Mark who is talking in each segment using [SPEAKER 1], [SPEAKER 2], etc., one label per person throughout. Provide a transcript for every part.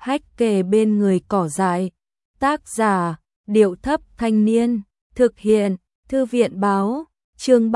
[SPEAKER 1] hách kề bên người cỏ dại. Tác giả, Điệu Thấp Thanh Niên. Thực hiện, Thư viện Báo. Chương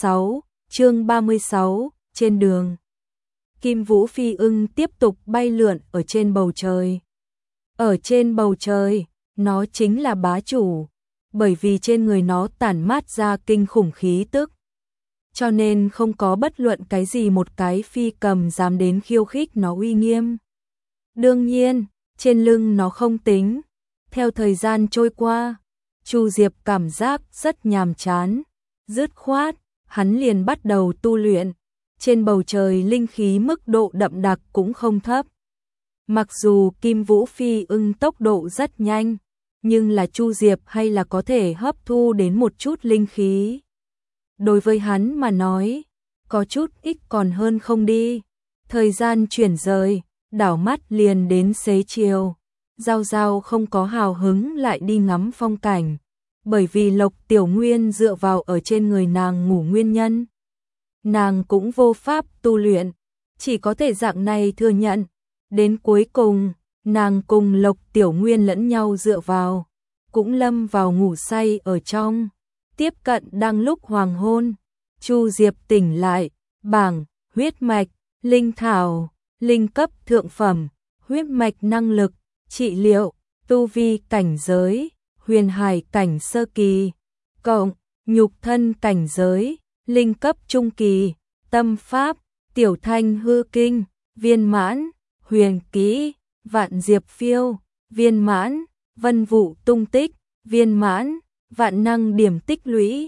[SPEAKER 1] 36, trên đường. Kim Vũ Phi Ưng tiếp tục bay lượn ở trên bầu trời. Ở trên bầu trời, nó chính là bá chủ, bởi vì trên người nó tản mát ra kinh khủng khí tức. Cho nên không có bất luận cái gì một cái phi cầm dám đến khiêu khích nó uy nghiêm. Đương nhiên, trên lưng nó không tính. Theo thời gian trôi qua, Chu Diệp cảm giác rất nhàm chán, dứt khoát, hắn liền bắt đầu tu luyện. Trên bầu trời linh khí mức độ đậm đặc cũng không thấp. Mặc dù Kim Vũ Phi Ưng tốc độ rất nhanh, nhưng là Chu Diệp hay là có thể hấp thu đến một chút linh khí. Đối với hắn mà nói, có chút ít còn hơn không đi. Thời gian chuyển rời, đảo mắt liền đến xế chiều. Giao Giao không có hào hứng lại đi ngắm phong cảnh, bởi vì Lộc Tiểu Nguyên dựa vào ở trên người nàng ngủ nguyên nhân. Nàng cũng vô pháp tu luyện, chỉ có thể dạng này thừa nhận. Đến cuối cùng, nàng cùng Lộc Tiểu Nguyên lẫn nhau dựa vào, cũng lâm vào ngủ say ở trong. Tiếp cận đang lúc hoàng hôn, Chu Diệp tỉnh lại, bảng, huyết mạch, linh thảo, linh cấp thượng phẩm, huyết mạch năng lực, trị liệu, tu vi cảnh giới, huyền hải cảnh sơ kỳ, cộng, nhục thân cảnh giới, linh cấp trung kỳ, tâm pháp, tiểu thanh hư kinh, viên mãn, huyền kỹ, vạn diệp phiêu, viên mãn, vân vụ tung tích, viên mãn, vạn năng điểm tích lũy,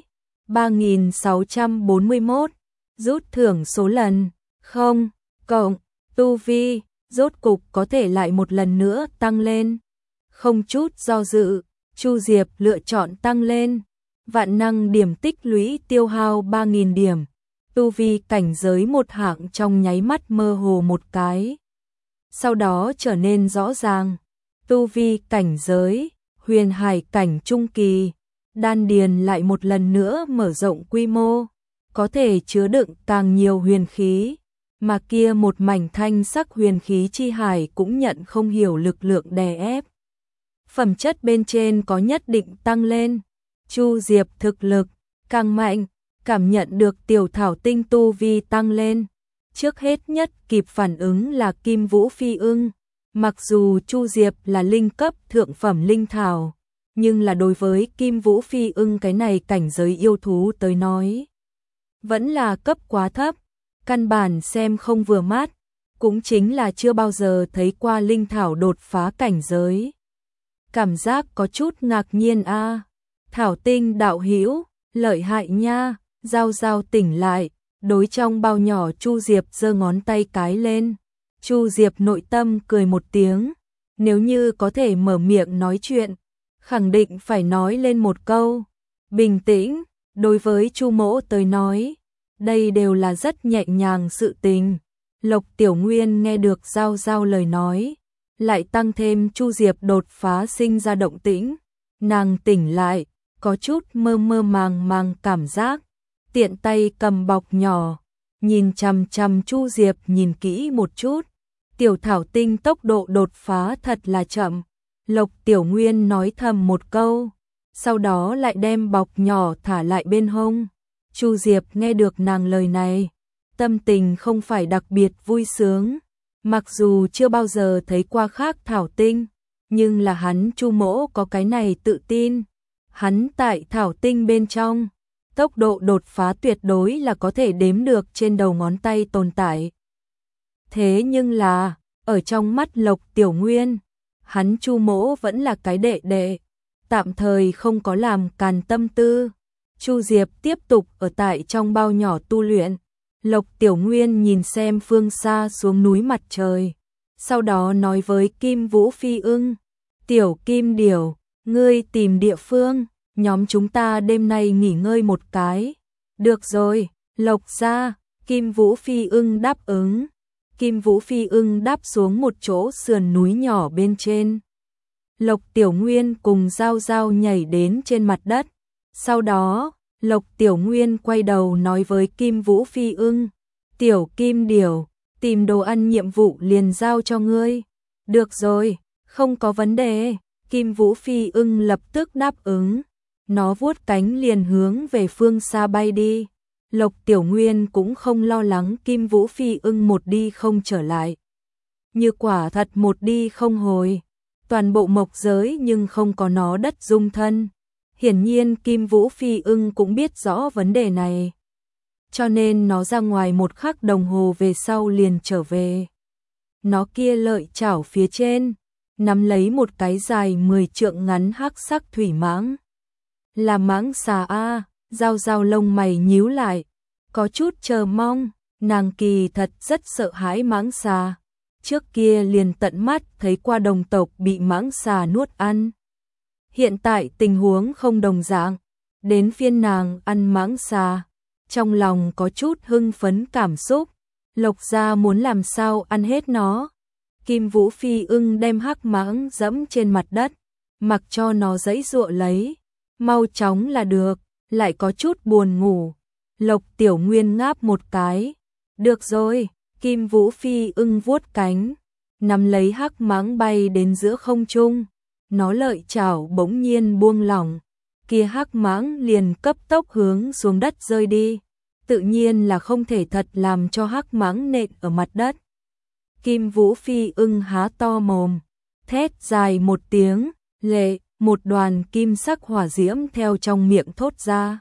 [SPEAKER 1] 3641, rút thưởng số lần, 0, cộng, tu vi, rốt cục có thể lại một lần nữa tăng lên. Không chút do dự, Chu Diệp lựa chọn tăng lên. Vạn năng điểm tích lũy tiêu hao 3000 điểm, tu vi cảnh giới một hạng trong nháy mắt mơ hồ một cái. Sau đó trở nên rõ ràng, tu vi cảnh giới, huyền hải cảnh trung kỳ, đan điền lại một lần nữa mở rộng quy mô, có thể chứa đựng càng nhiều huyền khí, mà kia một mảnh thanh sắc huyền khí chi hải cũng nhận không hiểu lực lượng đè ép. Phẩm chất bên trên có nhất định tăng lên. Chu Diệp thực lực càng mạnh, cảm nhận được tiểu thảo tinh tu vi tăng lên. Trước hết nhất kịp phản ứng là Kim Vũ Phi Ưng. Mặc dù Chu Diệp là linh cấp thượng phẩm linh thảo, nhưng là đối với Kim Vũ Phi Ưng cái này cảnh giới yêu thú tới nói, vẫn là cấp quá thấp, căn bản xem không vừa mắt, cũng chính là chưa bao giờ thấy qua linh thảo đột phá cảnh giới. Cảm giác có chút ngạc nhiên a. Thảo tinh đạo hữu, lợi hại nha. Giao Giao tỉnh lại, đối trong bao nhỏ Chu Diệp giơ ngón tay cái lên. Chu Diệp nội tâm cười một tiếng, nếu như có thể mở miệng nói chuyện, khẳng định phải nói lên một câu. Bình tĩnh, đối với Chu mỗ tới nói, đây đều là rất nhẹ nhàng sự tình. Lộc Tiểu Nguyên nghe được Giao Giao lời nói, lại tăng thêm Chu Diệp đột phá sinh ra động tĩnh. Nàng tỉnh lại, có chút mơ mơ màng màng cảm giác, tiện tay cầm bọc nhỏ, nhìn chằm chằm Chu Diệp nhìn kỹ một chút. Tiểu thảo tinh tốc độ đột phá thật là chậm. Lộc Tiểu Nguyên nói thầm một câu, sau đó lại đem bọc nhỏ thả lại bên hông. Chu Diệp nghe được nàng lời này, tâm tình không phải đặc biệt vui sướng. Mặc dù chưa bao giờ thấy qua khác thảo tinh, nhưng là hắn Chu mỗ có cái này tự tin. Hắn tại thảo tinh bên trong, tốc độ đột phá tuyệt đối là có thể đếm được trên đầu ngón tay tồn tại. Thế nhưng là, ở trong mắt Lộc Tiểu Nguyên, hắn Chu mỗ vẫn là cái đệ đệ, tạm thời không có làm càn tâm tư. Chu Diệp tiếp tục ở tại trong bao nhỏ tu luyện. Lộc Tiểu Nguyên nhìn xem phương xa xuống núi mặt trời, sau đó nói với Kim Vũ Phi Ưng, Tiểu Kim Điểu, ngươi tìm địa phương, nhóm chúng ta đêm nay nghỉ ngơi một cái. Được rồi, Lộc gia. Kim Vũ Phi Ưng đáp ứng. Kim Vũ Phi Ưng đáp xuống một chỗ sườn núi nhỏ bên trên. Lộc Tiểu Nguyên cùng Giao Giao nhảy đến trên mặt đất. Sau đó, Lộc Tiểu Nguyên quay đầu nói với Kim Vũ Phi Ưng, Tiểu Kim Điểu, tìm đồ ăn nhiệm vụ liền giao cho ngươi. Được rồi, không có vấn đề. Kim Vũ Phi ưng lập tức đáp ứng. Nó vuốt cánh liền hướng về phương xa bay đi. Lộc Tiểu Nguyên cũng không lo lắng Kim Vũ Phi ưng một đi không trở lại. Như quả thật một đi không hồi. Toàn bộ mộc giới nhưng không có nó đất dung thân. Hiển nhiên Kim Vũ Phi ưng cũng biết rõ vấn đề này. Cho nên nó ra ngoài một khắc đồng hồ về sau liền trở về. Nó kia lợi chảo phía trên, nắm lấy một cái dài 10 trượng ngắn hắc sắc thủy mãng. Là mãng xà a, Giao Giao lông mày nhíu lại, có chút chờ mong, nàng kỳ thật rất sợ hãi mãng xà. Trước kia liền tận mắt thấy qua đồng tộc bị mãng xà nuốt ăn. Hiện tại tình huống không đồng dạng, đến phiên nàng ăn mãng xà, trong lòng có chút hưng phấn cảm xúc. Lộc gia muốn làm sao ăn hết nó. Kim Vũ Phi ưng đem hắc mãng dẫm trên mặt đất, mặc cho nó giãy giụa lấy, mau chóng là được, lại có chút buồn ngủ. Lộc Tiểu Nguyên ngáp một cái, được rồi. Kim Vũ Phi ưng vuốt cánh, nắm lấy hắc mãng bay đến giữa không trung. Nó lợi chảo bỗng nhiên buông lỏng, kia hắc mãng liền cấp tốc hướng xuống đất rơi đi. Tự nhiên là không thể thật làm cho hắc mãng nện ở mặt đất. Kim Vũ Phi ưng há to mồm, thét dài một tiếng, lệ, một đoàn kim sắc hỏa diễm theo trong miệng thốt ra.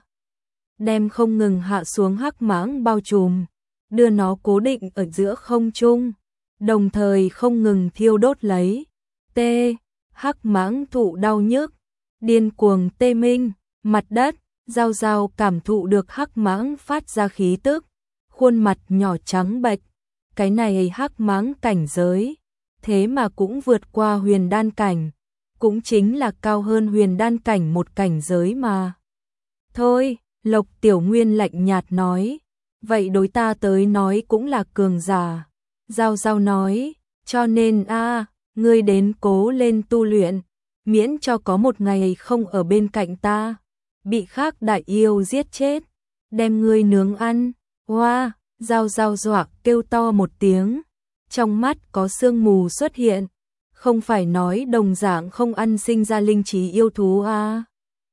[SPEAKER 1] Đem không ngừng hạ xuống hắc mãng bao trùm, đưa nó cố định ở giữa không trung, đồng thời không ngừng thiêu đốt lấy. Tê, hắc mãng thụ đau nhức, điên cuồng tê minh, mặt đất. Giao Giao cảm thụ được hắc mãng phát ra khí tức, khuôn mặt nhỏ trắng bệch. Cái này hắc mãng cảnh giới, thế mà cũng vượt qua huyền đan cảnh, cũng chính là cao hơn huyền đan cảnh một cảnh giới mà. Thôi, Lộc Tiểu Nguyên lạnh nhạt nói, vậy đối ta tới nói cũng là cường giả. Giao Giao nói, cho nên ngươi đến cố lên tu luyện, miễn cho có một ngày không ở bên cạnh ta, bị khác đại yêu giết chết, đem ngươi nướng ăn. Hoa, Giao Giao dọa kêu to một tiếng, trong mắt có sương mù xuất hiện, không phải nói đồng dạng không ăn sinh ra linh trí yêu thú à.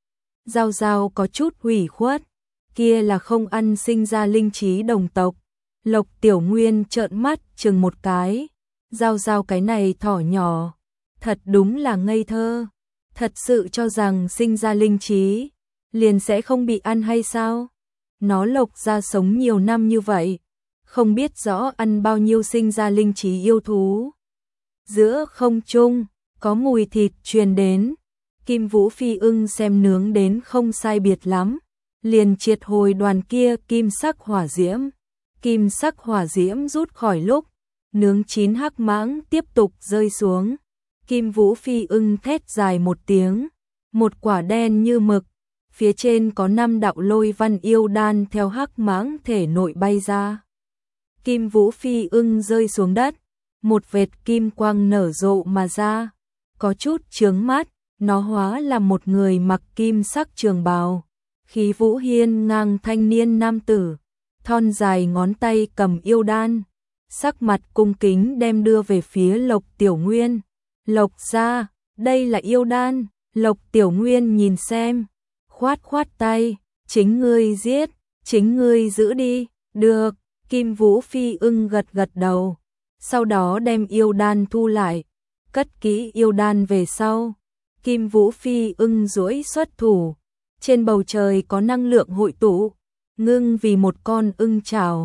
[SPEAKER 1] Giao Giao có chút hủy khuất, kia là không ăn sinh ra linh trí đồng tộc. Lộc Tiểu Nguyên trợn mắt chừng một cái, Giao Giao cái này thỏ nhỏ, thật đúng là ngây thơ, thật sự cho rằng sinh ra linh trí liền sẽ không bị ăn hay sao? Nó Lộc ra sống nhiều năm như vậy, không biết rõ ăn bao nhiêu sinh ra linh trí yêu thú. Giữa không trung, có mùi thịt truyền đến, Kim Vũ Phi ưng xem nướng đến không sai biệt lắm, liền triệt hồi đoàn kia kim sắc hỏa diễm. Kim sắc hỏa diễm rút khỏi lúc, nướng chín hắc mãng tiếp tục rơi xuống. Kim Vũ Phi ưng thét dài một tiếng, một quả đen như mực, phía trên có 5 đạo lôi văn yêu đan theo hắc mãng thể nội bay ra. Kim Vũ Phi ưng rơi xuống đất, một vệt kim quang nở rộ mà ra, có chút chướng mắt, nó hóa là một người mặc kim sắc trường bào, khí vũ hiên ngang thanh niên nam tử, thon dài ngón tay cầm yêu đan, sắc mặt cung kính đem đưa về phía Lộc Tiểu Nguyên. Lộc gia, đây là yêu đan. Lộc Tiểu Nguyên nhìn xem, khoát khoát tay, chính ngươi giết, chính ngươi giữ đi. Được. Kim Vũ Phi ưng gật gật đầu, sau đó đem yêu đan thu lại, cất kỹ yêu đan về sau. Kim Vũ Phi ưng duỗi xuất thủ, trên bầu trời có năng lượng hội tụ, ngưng vì một con ưng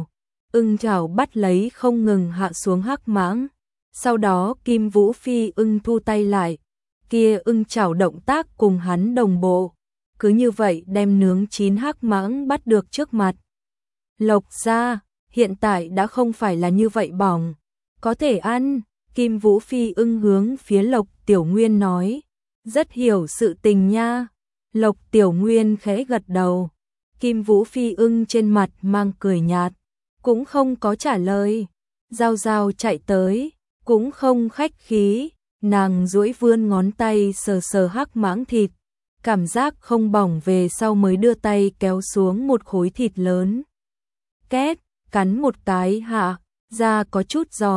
[SPEAKER 1] chảo bắt lấy không ngừng hạ xuống hắc mãng. Sau đó Kim Vũ Phi ưng thu tay lại, kia ưng chảo động tác cùng hắn đồng bộ, cứ như vậy đem nướng chín hắc mãng bắt được trước mặt. Lộc gia, hiện tại đã không phải là như vậy bỏng, có thể ăn. Kim Vũ Phi ưng hướng phía Lộc Tiểu Nguyên nói, rất hiểu sự tình nha. Lộc Tiểu Nguyên khẽ gật đầu, Kim Vũ Phi ưng trên mặt mang cười nhạt, cũng không có trả lời. Giao Giao chạy tới, cũng không khách khí, nàng duỗi vươn ngón tay sờ sờ hắc mãng thịt, cảm giác không bỏng về sau mới đưa tay kéo xuống một khối thịt lớn. Két, cắn một cái hạ, da có chút giòn,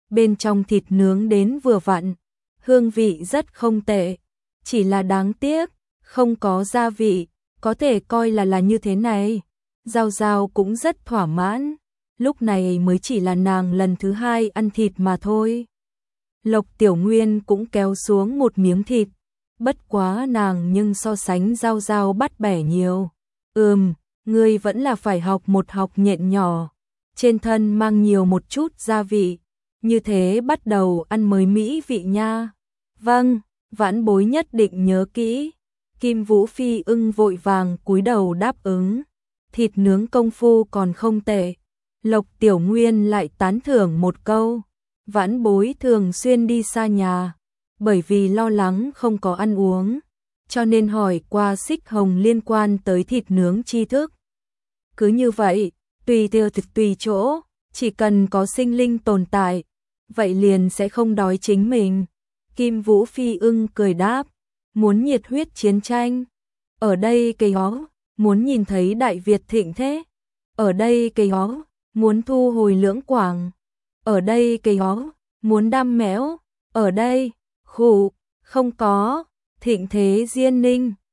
[SPEAKER 1] bên trong thịt nướng đến vừa vặn, hương vị rất không tệ, chỉ là đáng tiếc, không có gia vị, có thể coi là như thế này. Giao Giao cũng rất thỏa mãn, lúc này mới chỉ là nàng lần thứ 2 ăn thịt mà thôi. Lộc Tiểu Nguyên cũng kéo xuống một miếng thịt, bất quá nàng nhưng so sánh Giao Giao bắt bẻ nhiều. Ngươi vẫn là phải học một học nhện nhỏ, trên thân mang nhiều một chút gia vị, như thế bắt đầu ăn mới mỹ vị nha. Vâng, vãn bối nhất định nhớ kỹ. Kim Vũ Phi ưng vội vàng cúi đầu đáp ứng. Thịt nướng công phu còn không tệ. Lộc Tiểu Nguyên lại tán thưởng một câu. Vãn bối thường xuyên đi xa nhà, bởi vì lo lắng không có ăn uống, cho nên hỏi qua Xích Hồng liên quan tới thịt nướng tri thức. Cứ như vậy, tùy theo thực tùy chỗ, chỉ cần có sinh linh tồn tại, vậy liền sẽ không đói chính mình. Kim Vũ Phi ưng cười đáp, muốn nhiệt huyết chiến tranh. Ở đây cây ó, muốn nhìn thấy Đại Việt thịnh thế. Ở đây cây ó, muốn thu hồi Lưỡng Quảng. Ở đây cây ó, muốn đam mẽo. Ở đây, khụ, không có, thịnh thế Diên Ninh.